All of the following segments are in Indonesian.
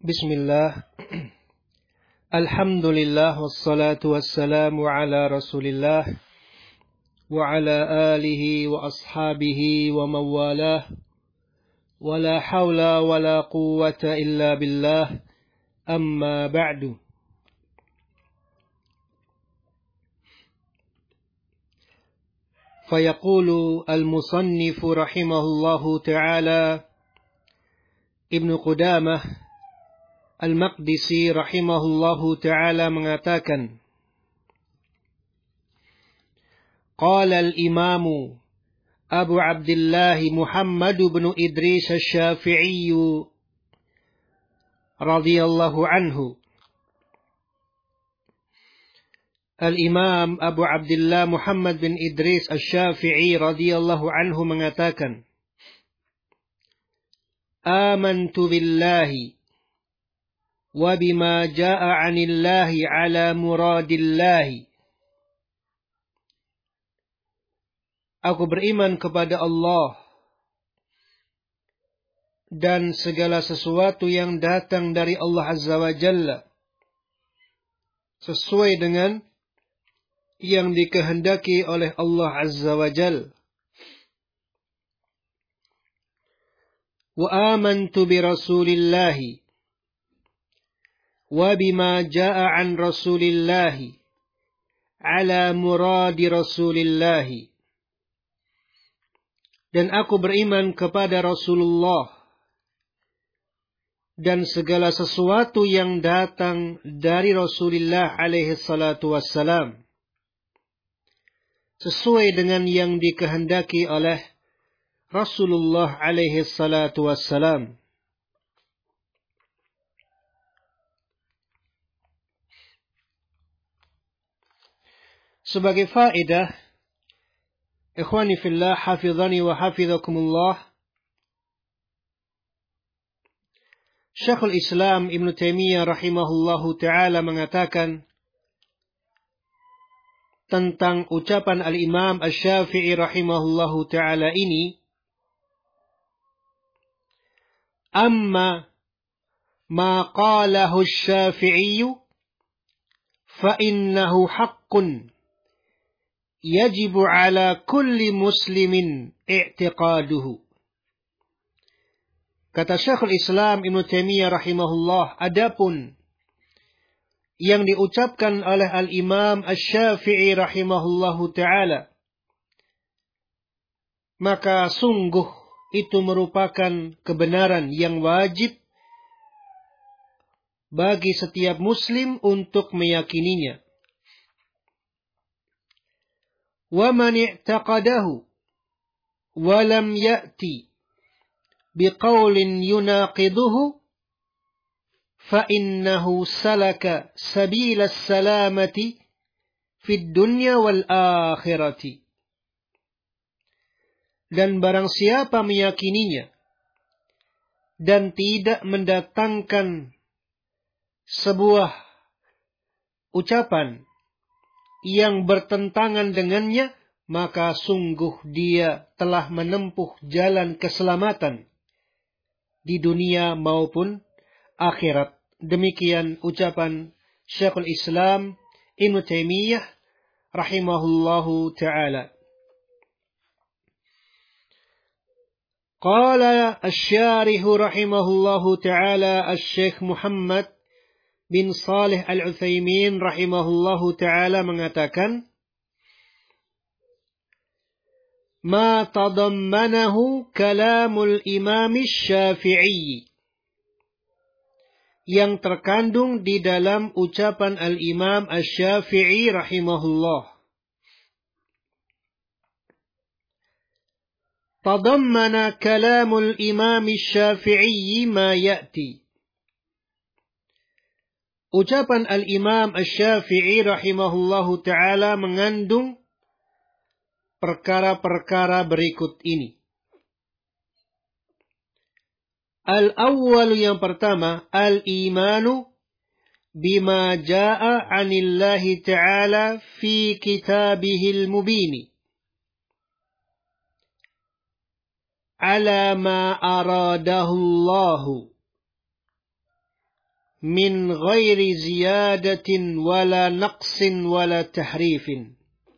Bismillah. Alhamdulillah wassalatu wassalamu ala Rasulillah wa ala alihi wa ashabihi wa mawalah. Wa la hawla wa la quwwata illa billah. Amma ba'du. Fayaqulu al-musannifu rahimahullahu ta'ala Ibnu Qudamah Al-Maqdisi rahimahullahu ta'ala mengatakan, Qala al-imamu Abu Abdullah Muhammad bin Idris Asy-Syafi'i radhiyallahu anhu. Al-Imam Abu Abdullah Muhammad bin Idris Asy-Syafi'i radhiyallahu anhu mengatakan, Amantu billahi wa bima jaa'a 'anillahi 'ala muradillahi. Aku beriman kepada Allah dan segala sesuatu yang datang dari Allah Azza wa Jalla sesuai dengan yang dikehendaki oleh Allah Azza wa Jalla. Wa amantu bi Rasulillahi wa bima jaa'a 'an Rasulillahi 'ala muradi Rasulillahi. Dan aku beriman kepada Rasulullah dan segala sesuatu yang datang dari Rasulullah alaihi salatu wassalam sesuai dengan yang dikehendaki oleh Rasulullah alaihi salatu wassalam. Sebagai faedah, ikhwani fillah hafizani wa hafizakumullah, Syekhul Islam Ibn Taimiyah rahimahullahu ta'ala mengatakan tentang ucapan Al-Imam Asy-Syafi'i rahimahullahu ta'ala ini, Amma ma qalahu Asy-Syafi'i fa innahu haqqun yajibu ala kulli muslimin i'tiqaduhu. Kata Syekhul Islam Ibn Taimiyah rahimahullah, adapun yang diucapkan oleh Al-Imam Asy-Syafi'i rahimahullahu ta'ala, maka sungguh itu merupakan kebenaran yang wajib bagi setiap muslim untuk meyakininya. وَمَنِ اعْتَقَدَهُ وَلَمْ يَأْتِ بِقَوْلٍ يُنَاقِضُهُ فَإِنَّهُ سَلَكَ سَبِيلَ السَّلَامَةِ فِي الدُّنْيَا وَالْآخِرَةِ. Dan barang siapa meyakininya dan tidak mendatangkan sebuah ucapan yang bertentangan dengannya, maka sungguh dia telah menempuh jalan keselamatan di dunia maupun akhirat. Demikian ucapan Syekhul Islam Ibn Taimiyah rahimahullahu ta'ala. Qala asy-syarihu rahimahullahu ta'ala Asy-Syaikh Muhammad bin Shalih Al-Utsaimin rahimahullahu ta'ala mengatakan, Ma tadammanahu kalamul imam Syafi'i, yang terkandung di dalam ucapan Al-Imam Asy-Syafi'i rahimahullah. Tadammana kalamul imam Syafi'i ma ya'ti. Ucapan Al-Imam Asy-Syafi'i rahimahullahu ta'ala mengandung perkara-perkara berikut ini. Al-awwal, yang pertama, al-imanu bima jaa'a 'anillahi ta'ala fi kitabihil mubini ala ma aradahu Allahu min ghairi ziyadatin wala naqsin wala tahrifin.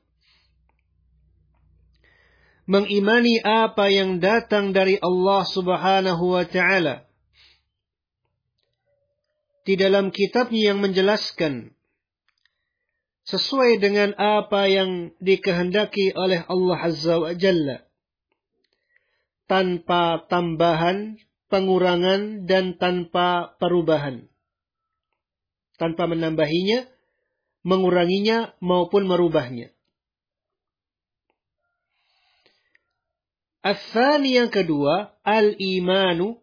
Mengimani apa yang datang dari Allah Subhanahu wa ta'ala di dalam kitabnya yang menjelaskan sesuai dengan apa yang dikehendaki oleh Allah Azza wa Jalla, tanpa tambahan, pengurangan, dan tanpa perubahan. Tanpa menambahinya, menguranginya, maupun merubahnya. Ats-tsani, yang kedua, al-imanu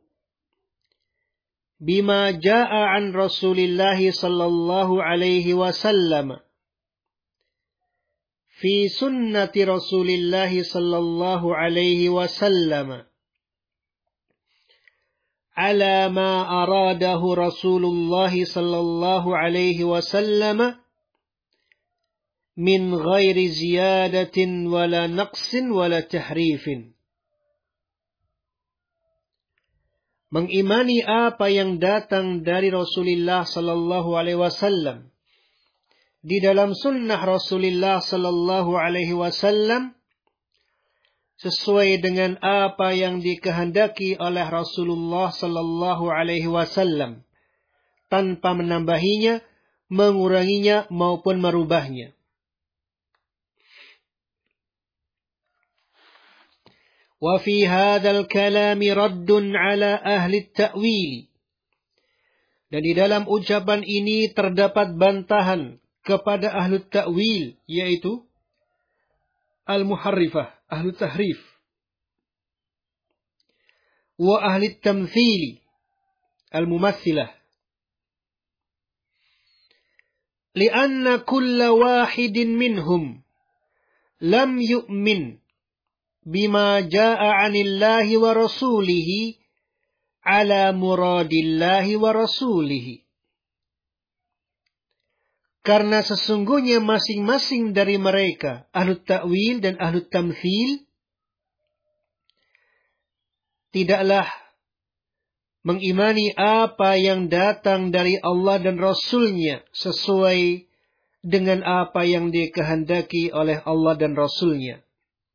bima jaa'a an Rasulillah sallallahu alaihi wasallam fi sunnati Rasulillah sallallahu alaihi wasallam ala ma aradahu Rasulullah sallallahu alaihi wasallam min ghairi ziyadatin wala naqsin wala tahrifin. Mengimani apa yang datang dari Rasulullah sallallahu alaihi wasallam di dalam sunnah Rasulullah sallallahu alaihi wasallam sesuai dengan apa yang dikehendaki oleh Rasulullah sallallahu alaihi wasallam tanpa menambahinya, menguranginya maupun merubahnya. وفي هذا الكلام رد على أهل التأويل. Dan di dalam ucapan ini terdapat bantahan kepada ahlu ta'wil, yaitu al-muharrifah, ahlu tahrif, wa ahli tamthili, al-mumathilah. Lianna kulla wahidin minhum lam yu'min bima jaa'a 'anillahi wa rasulihi ala muradillahi wa rasulihi. Karena sesungguhnya masing-masing dari mereka, ahlu ta'wil dan ahlu tamthil, tidaklah mengimani apa yang datang dari Allah dan Rasulnya sesuai dengan apa yang dikehendaki oleh Allah dan Rasulnya.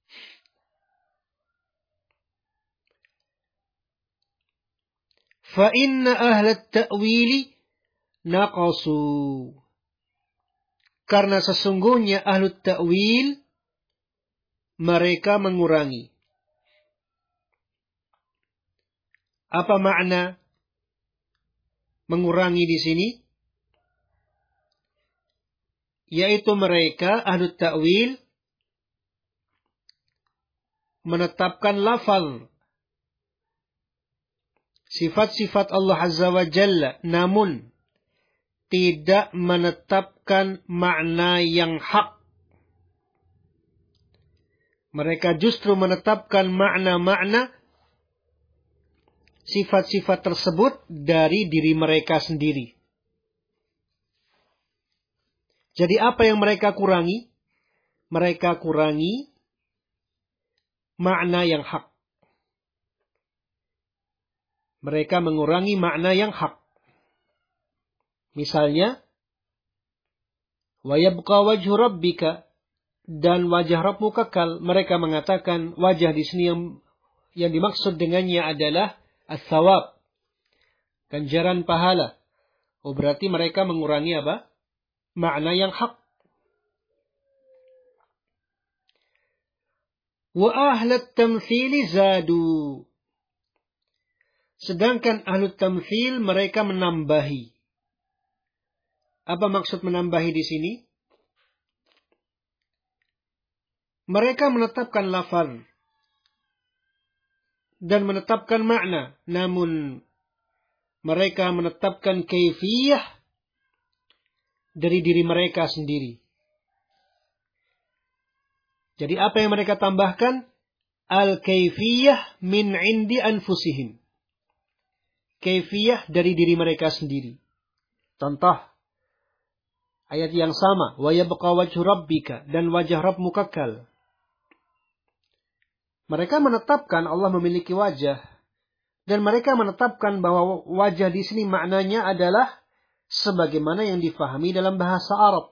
فَإِنَّ أَهْلَ التَّأْوِيلِ نَقَصُوا. Karena sesungguhnya ahlu ta'wil, mereka mengurangi. Apa makna mengurangi di sini? Yaitu mereka, ahlu ta'wil, menetapkan lafaz sifat-sifat Allah Azza wa Jalla, namun tidak menetapkan makna yang hak. Mereka justru menetapkan makna-makna sifat-sifat tersebut dari diri mereka sendiri. Jadi apa yang mereka kurangi? Mereka kurangi makna yang hak. Mereka mengurangi makna yang hak. Misalnya, wa yabqa wajhu rabbika, dan wajah Rabbmu kekal. Mereka mengatakan wajah di sini yang dimaksud dengannya adalah as-sawab, ganjaran pahala. Oh, berarti mereka mengurangi apa? Makna yang hak. Wa ahlat tamthili zadu. Sedangkan ahlu tamthil mereka menambahi. Apa maksud menambahi di sini? Mereka menetapkan lafaz dan menetapkan makna, namun mereka menetapkan kaifiyah dari diri mereka sendiri. Jadi apa yang mereka tambahkan? Al-kaifiyah min indi anfusihim. Kaifiyah dari diri mereka sendiri. Contoh ayat yang sama, wa yabqa wajhu rabbika, dan wajah Rabbmu kekal. Mereka menetapkan Allah memiliki wajah, dan mereka menetapkan bahwa wajah di sini maknanya adalah sebagaimana yang difahami dalam bahasa Arab.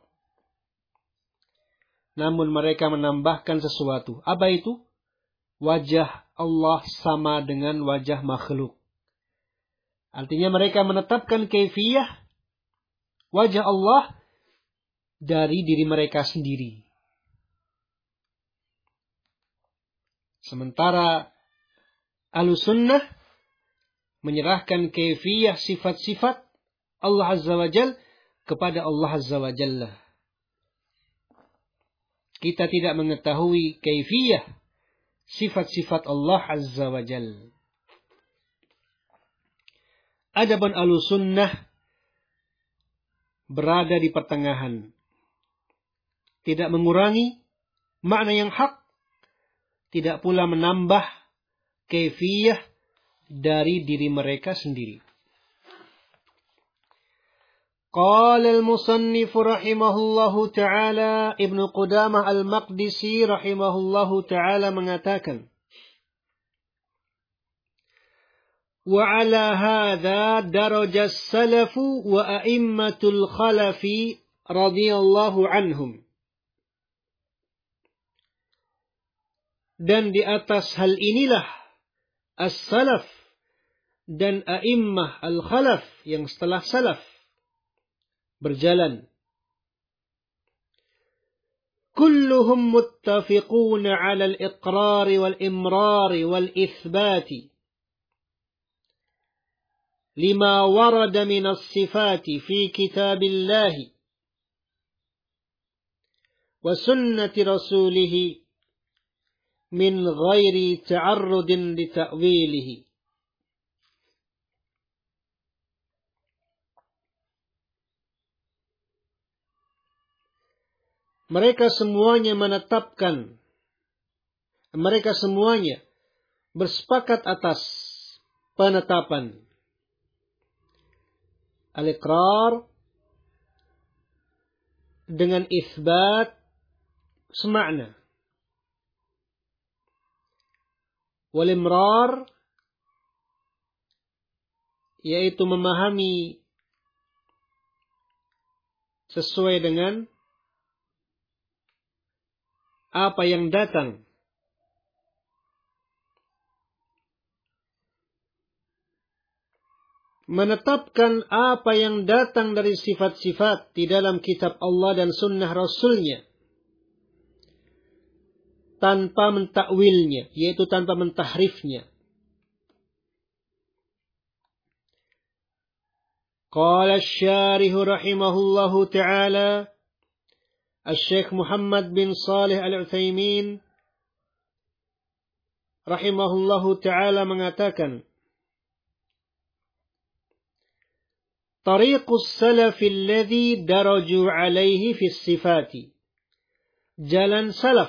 Namun mereka menambahkan sesuatu. Apa itu? Wajah Allah sama dengan wajah makhluk. Artinya mereka menetapkan kaifiyah wajah Allah dari diri mereka sendiri. Sementara Ahlussunnah menyerahkan kaifiyah sifat-sifat Allah Azza wa Jalla kepada Allah Azza wa Jalla. Kita tidak mengetahui kaifiyah sifat-sifat Allah Azza wa Jalla. Adapun Ahlussunnah berada di pertengahan. Tidak mengurangi makna yang hak, tidak pula menambah kaifiyah dari diri mereka sendiri. Qala al-musannif rahimahullahu ta'ala, Ibnu Qudamah al-Maqdisi rahimahullahu ta'ala mengatakan, wa ala hadha daraja as-salafu wa a'immatul khalafi radhiyallahu anhum. Dan di atas hal inilah as-salaf dan a'immah al-khalaf yang setelah salaf berjalan. Kulluhum muttafiquna 'ala al-iqrar wal-imrar wal-ithbat lima warada min as-sifati fi kitabillahi wa sunnati rasulih min ghairi ta'arrudin li ta'wilihi. Mereka semuanya bersepakat atas penetapan al-iqrar dengan itsbat semakna. Wal-imrar yaitu memahami sesuai dengan apa yang datang. Menetapkan apa yang datang dari sifat-sifat di dalam kitab Allah dan sunnah Rasulnya. Tanpa mentakwilnya, yaitu tanpa mentahrifnya. Qala asy-syarih rahimahullahu ta'ala, Asy-Syaikh Muhammad bin Shalih Al-Utsaimin rahimahullahu ta'ala mengatakan, Tariqus salafi alladhi daraju alaihi fis sifati. Jalan salaf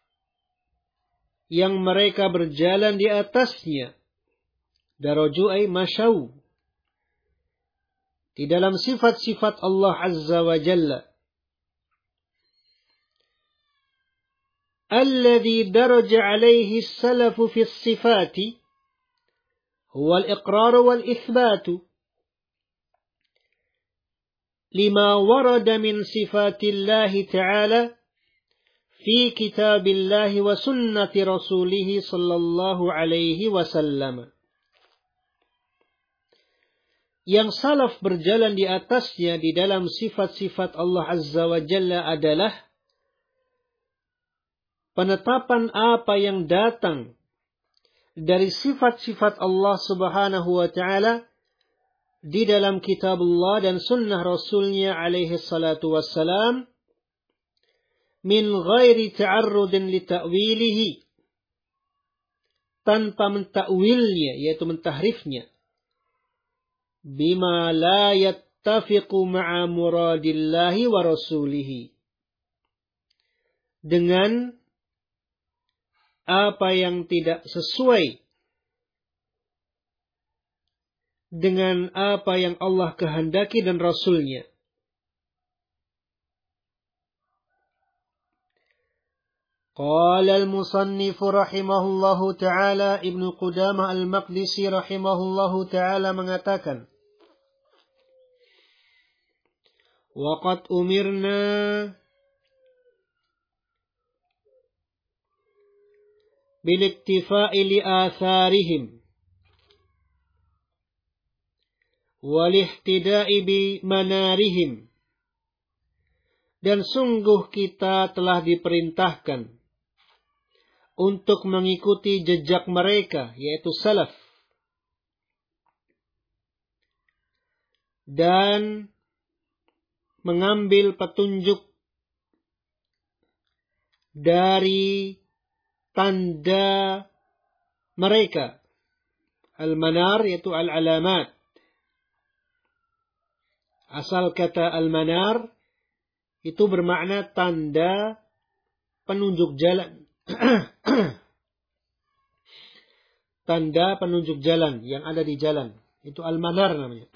yang mereka berjalan di atasnya. Daraju ay masyaw. Di dalam sifat-sifat Allah Azza wa Jalla. الذي درج عليه السلف في الصفات هو الإقرار والإثبات لما ورد من صفات الله تعالى في كتاب الله وسنة رسوله صلى الله عليه وسلم. Yang salaf berjalan di atasnya di dalam sifat-sifat Allah Azza wa Jalla adalah penetapan apa yang datang dari sifat-sifat Allah Subhanahu wa ta'ala di dalam kitab Allah dan sunnah Rasulnya alaihi salatu wassalam min ghairi ta'arrudin li ta'wilihi, tanpa mentakwilnya, yaitu mentahrifnya, bima la yattafiqu ma'a muradillahi wa rasulihi, dengan apa yang tidak sesuai dengan apa yang Allah kehendaki dan Rasulnya. Qala al-musannif rahimahullahu ta'ala, Ibnu Qudamah al-Maqdisi rahimahullahu ta'ala mengatakan, Waqad umirna biliktifa'i li atharihim walihtida'i bi manarihim. Dan sungguh kita telah diperintahkan untuk mengikuti jejak mereka, yaitu salaf. Dan mengambil petunjuk dari tanda mereka. Al-manar yaitu al-alamat. Asal kata al-manar itu bermakna tanda penunjuk jalan. Tanda penunjuk jalan yang ada di jalan. Itu al-manar namanya.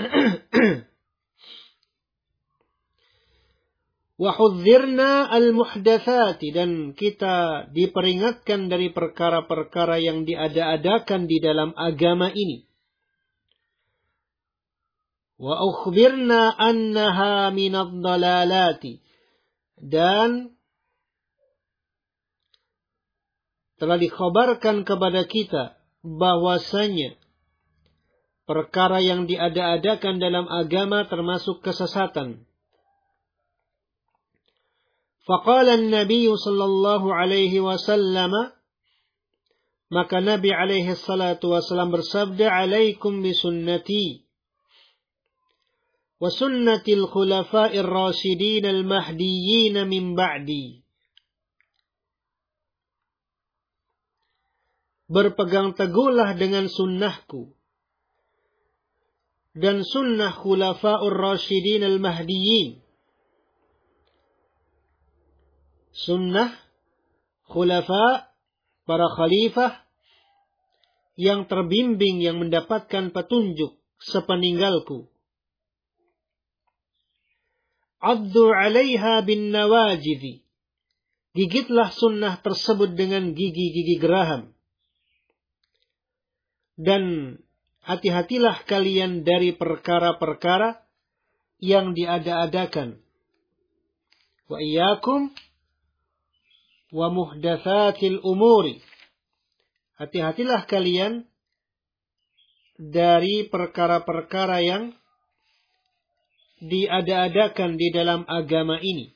Wa hudzirna al-muhdatsati, dan kita diperingatkan dari perkara-perkara yang diada-adakan di dalam agama ini. Wa ukhbirna annaha minadh dhalalati, dan telah dikhabarkan kepada kita bahwasanya perkara yang diada-adakan dalam agama termasuk kesesatan. Faqala an-nabiy sallallahu alaihi wasallam, maka Nabi alaihi salatu wasallam bersabda, alaikum bisunnati wa sunnatil khulafa'ir rasyidin al-mahdiyyin min ba'di. Berpegang teguhlah dengan sunnahku dan sunnah khulafa'ur rasyidin al-mahdiyyin. Sunnah khulafa, para khalifah yang terbimbing, yang mendapatkan petunjuk sepeninggalku. Addu 'alaiha bin nawajidhi, gigitlah sunnah tersebut dengan gigi-gigi geraham. Dan hati-hatilah kalian dari perkara-perkara yang diada-adakan. Wa iyyakum wa muhdatsatil umuri, hati-hatilah kalian dari perkara-perkara yang diada-adakan di dalam agama ini.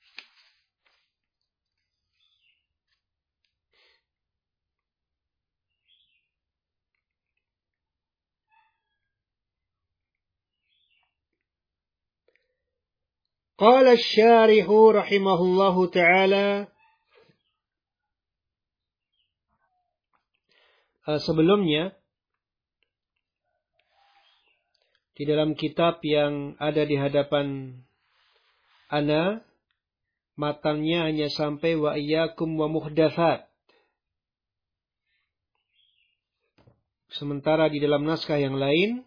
Qala asy-syarihu rahimahullahu ta'ala. Sebelumnya, di dalam kitab yang ada di hadapan ana, matanya hanya sampai wa iyyakum wa muhdatsat. Sementara di dalam naskah yang lain,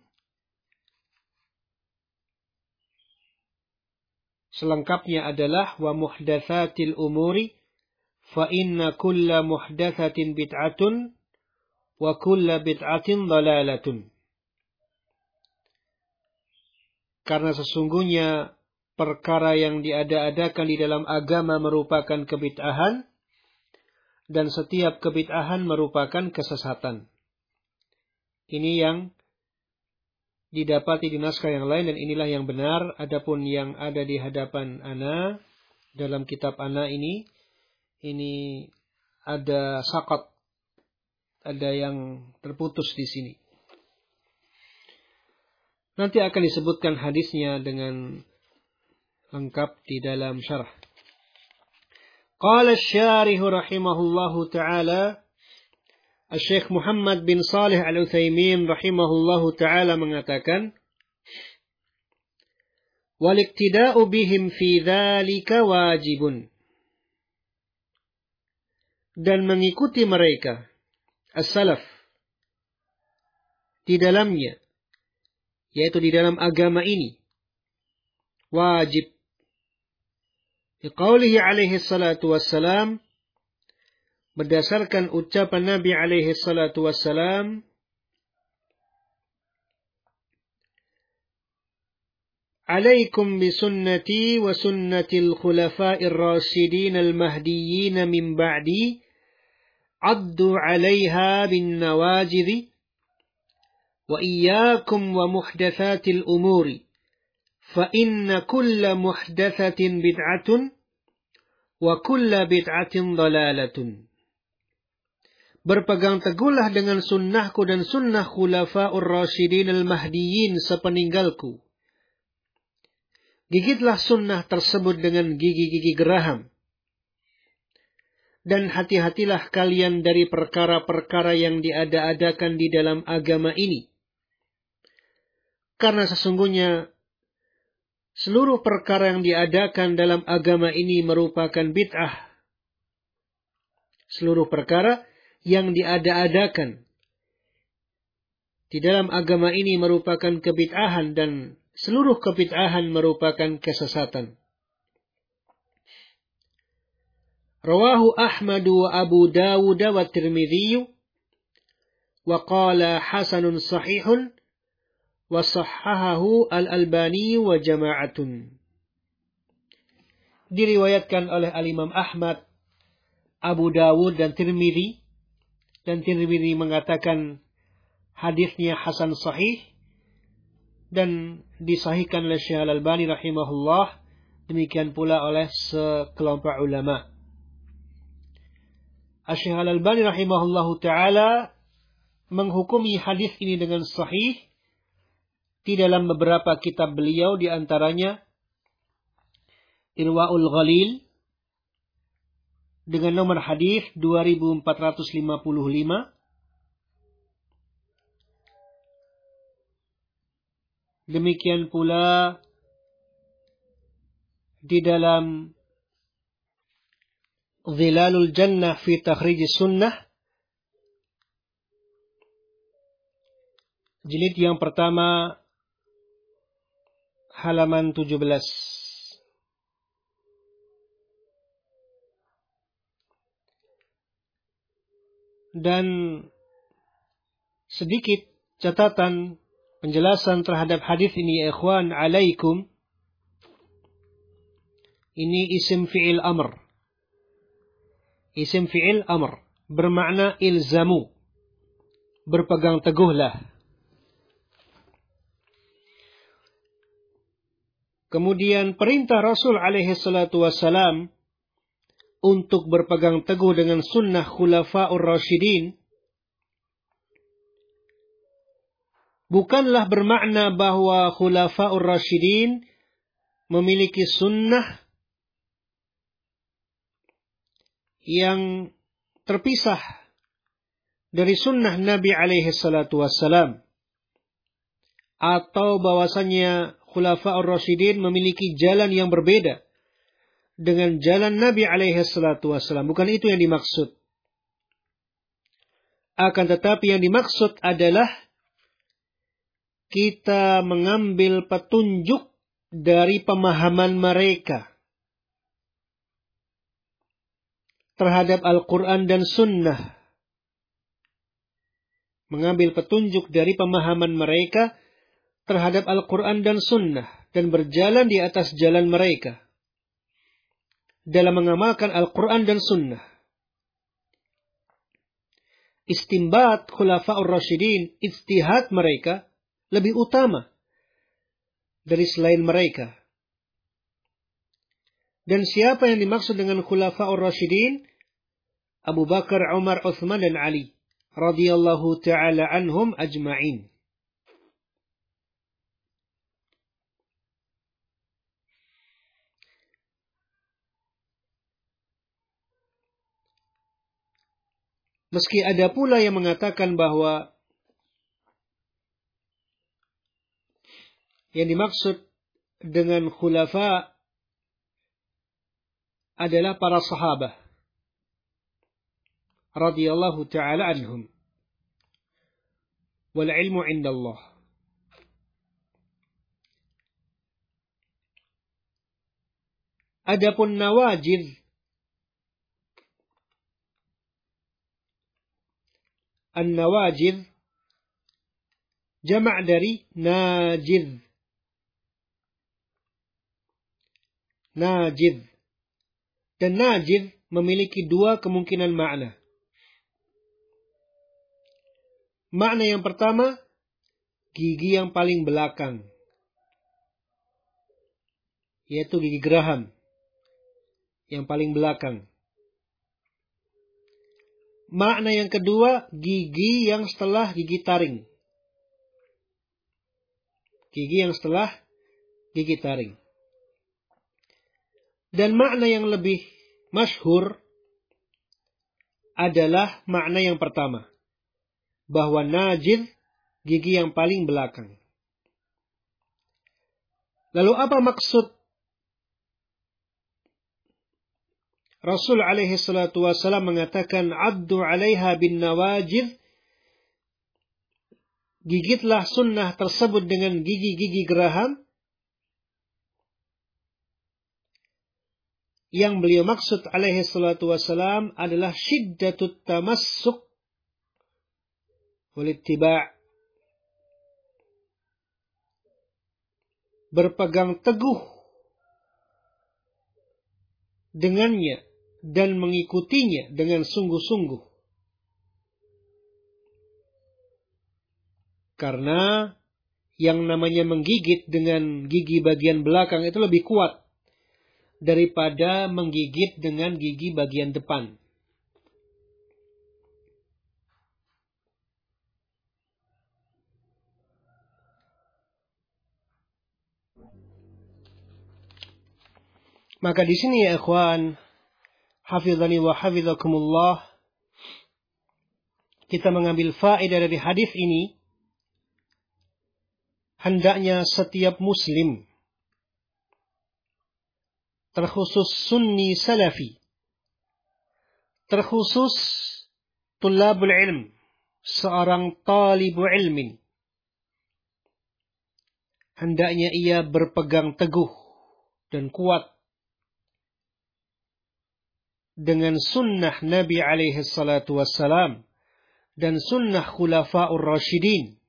selengkapnya adalah wa muhdatsatil umuri fa inna kulla muhdatsatin bid'atun wa kulla bid'atin dhalalatun. Karena sesungguhnya perkara yang diada-adakan di dalam agama merupakan kebid'ahan, dan setiap kebid'ahan merupakan kesesatan. Ini yang didapati di naskah yang lain, dan inilah yang benar. Adapun yang ada di hadapan ana, dalam kitab ana ini ada saqat, ada yang terputus di sini. Nanti akan disebutkan hadisnya dengan lengkap di dalam syarah. Qala asy-syarih rahimahullahu ta'ala, Syekh Muhammad bin Shalih Al-Utsaimin rahimahullahu ta'ala mengatakan, wal-iqtida'u bihim fi dzalika wajibun. Dan mengikuti mereka, as-salaf, di dalamnya, yaitu di dalam agama ini, wajib. Biqaulihi alaihi salatu wassalam, berdasarkan ucapan Nabi alaihi salatu wassalam, Alaikum bisunnati wa sunnatil khulafa'ir rasyidin al-mahdiyyin min ba'di addu 'alaiha bin nawajidhi wa iyyakum wa muhdatsatil umuri fa inna kulla muhdatsatin bid'atun wa kulla bid'atin dhalalatun. Berpegang teguhlah dengan sunnahku dan sunnah khulafa'ur rasyidin al-mahdiyyin sepeninggalku. Gigitlah sunnah tersebut dengan gigi-gigi geraham. Dan hati-hatilah kalian dari perkara-perkara yang diada-adakan di dalam agama ini. Karena sesungguhnya seluruh perkara yang diadakan dalam agama ini merupakan bid'ah. Seluruh perkara yang diada-adakan di dalam agama ini merupakan kebid'ahan dan seluruh kebid'ahan merupakan kesesatan. Rawahu Ahmad wa Abu Dawud wa Tirmidzi wa qala hasanun sahihun wa sahhahahu Al-Albani wa jama'atun. Diriwayatkan oleh Al-Imam Ahmad, Abu Dawud dan Tirmidzi mengatakan hadisnya hasan sahih dan disahihkan oleh Syekh Al-Albani rahimahullah, demikian pula oleh sekelompok ulama. Syekh Al-Albani rahimahullahu taala menghukumi hadis ini dengan sahih di dalam beberapa kitab beliau, di antaranya Irwaul Ghalil dengan nomor hadis 2455, demikian pula di dalam Zilalul Jannah fi Takhrij Sunnah jilid yang pertama halaman 17. Dan sedikit catatan penjelasan terhadap hadis ini, ya ikhwan, alaikum. Ini isim fi'il amr. Isim fi'il amr bermakna ilzamu, berpegang teguhlah. Kemudian perintah Rasul alaihi salatu wassalam untuk berpegang teguh dengan sunnah khulafa'ur rasyidin bukanlah bermakna bahwa khulafa'ur rasyidin memiliki sunnah yang terpisah dari sunnah Nabi alaihi salatu wassalam, atau bahwasanya khulafa'ur rasyidin memiliki jalan yang berbeda dengan jalan Nabi alaihi salatu wassalam. Bukan itu yang dimaksud. Akan tetapi yang dimaksud adalah kita mengambil petunjuk dari pemahaman mereka terhadap Al-Quran dan Sunnah. Mengambil petunjuk dari pemahaman mereka terhadap Al-Quran dan Sunnah dan berjalan di atas jalan mereka dalam mengamalkan Al-Quran dan Sunnah. Istinbat khulafa'ur rasyidin, ijtihad mereka lebih utama dari selain mereka. Dan siapa yang dimaksud dengan khulafa'ur rasyidin? Abu Bakar, Umar, Uthman dan Ali radhiyallahu ta'ala anhum ajma'in. Meski ada pula yang mengatakan bahwa yang dimaksud dengan khulafa adalah para sahabat radhiyallahu ta'ala anhum. Wal ilmu indallah. Adapun nawajid, an-nawajid jama' dari najid. najidh. Dan najidh memiliki dua kemungkinan makna. Makna yang pertama, gigi yang paling belakang, yaitu gigi geraham yang paling belakang. Makna yang kedua, gigi yang setelah gigi taring. Gigi yang setelah gigi taring. Dan makna yang lebih masyhur adalah makna yang pertama, bahwa najidh gigi yang paling belakang. Lalu apa maksud Rasul alaihi salatu wasallam mengatakan addu 'alaiha bin nawajidh? Gigitlah sunnah tersebut dengan gigi-gigi geraham. Yang beliau maksud alaihi salatu wasallam adalah syiddatut tamassuk wal ittiba'. Berpegang teguh dengannya dan mengikutinya dengan sungguh-sungguh. Karena yang namanya menggigit dengan gigi bagian belakang itu lebih kuat daripada menggigit dengan gigi bagian depan. Maka di sini ya ikhwan, hafizani wa hafizakumullah, kita mengambil faedah dari hadis ini. Hendaknya setiap muslim, terkhusus sunni salafi, terkhusus tulabul ilm, seorang talibu ilmin, hendaknya ia berpegang teguh dan kuat dengan sunnah Nabi alaihi salatu wassalam dan sunnah khulafa'ur rasyidin.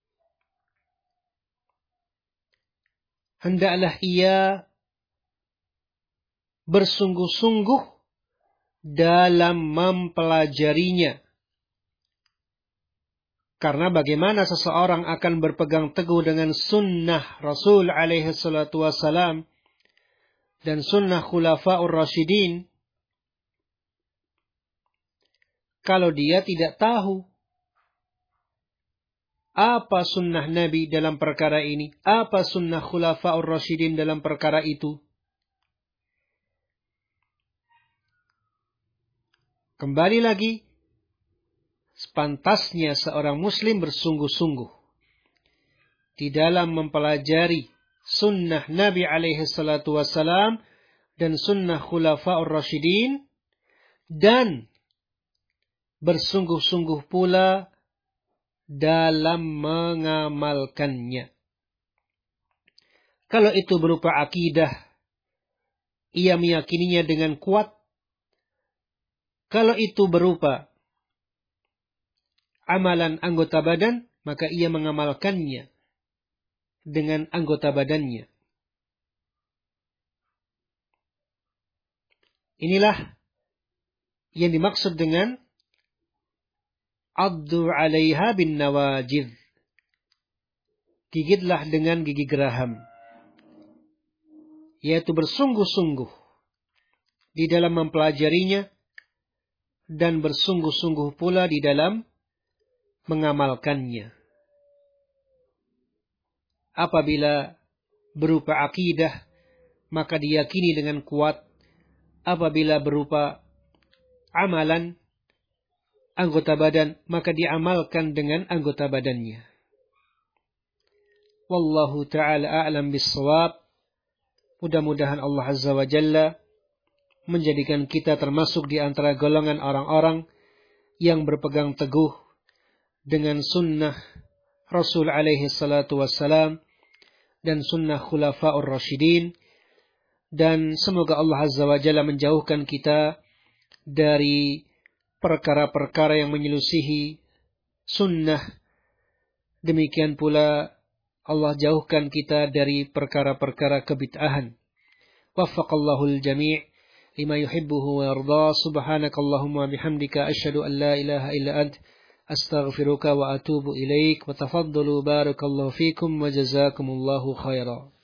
Hendaklah ia bersungguh-sungguh dalam mempelajarinya. Karena bagaimana seseorang akan berpegang teguh dengan sunnah Rasul alaihi salatu wassalam dan sunnah khulafa'ur rasyidin kalau dia tidak tahu apa sunnah Nabi dalam perkara ini, apa sunnah khulafa'ur rasyidin dalam perkara itu. Kembali lagi, sepantasnya seorang muslim bersungguh-sungguh di dalam mempelajari sunnah Nabi alaihi salatu wassalam dan sunnah khulafa'ur rasyidin, dan bersungguh-sungguh pula dalam mengamalkannya. Kalau itu berupa akidah, ia meyakininya dengan kuat. Kalau itu berupa amalan anggota badan, maka ia mengamalkannya dengan anggota badannya. Inilah yang dimaksud dengan addu 'alaiha bin nawajidh. Gigitlah dengan gigi geraham. Yaitu bersungguh-sungguh di dalam mempelajarinya dan bersungguh-sungguh pula di dalam mengamalkannya. Apabila berupa akidah, maka diyakini dengan kuat. Apabila berupa amalan anggota badan, maka diamalkan dengan anggota badannya. Wallahu ta'ala a'lam bis-shawab. Mudah-mudahan Allah Azza wa Jalla menjadikan kita termasuk di antara golongan orang-orang yang berpegang teguh dengan sunnah Rasul alaihi salatu wassalam dan sunnah khulafa'ur rasyidin. Dan semoga Allah Azza wa Jalla menjauhkan kita dari perkara-perkara yang menyelisihi sunnah. Demikian pula Allah jauhkan kita dari perkara-perkara kebid'ahan. Waffaqallahul jami' lima yuhibbuhu wa yarda. Subhanakallahumma bihamdika asyhadu an la ilaha illa ant astaghfiruka wa atubu ilaik. Wa tafaddalu barakallahu fikum wa jazakumullahu khairan.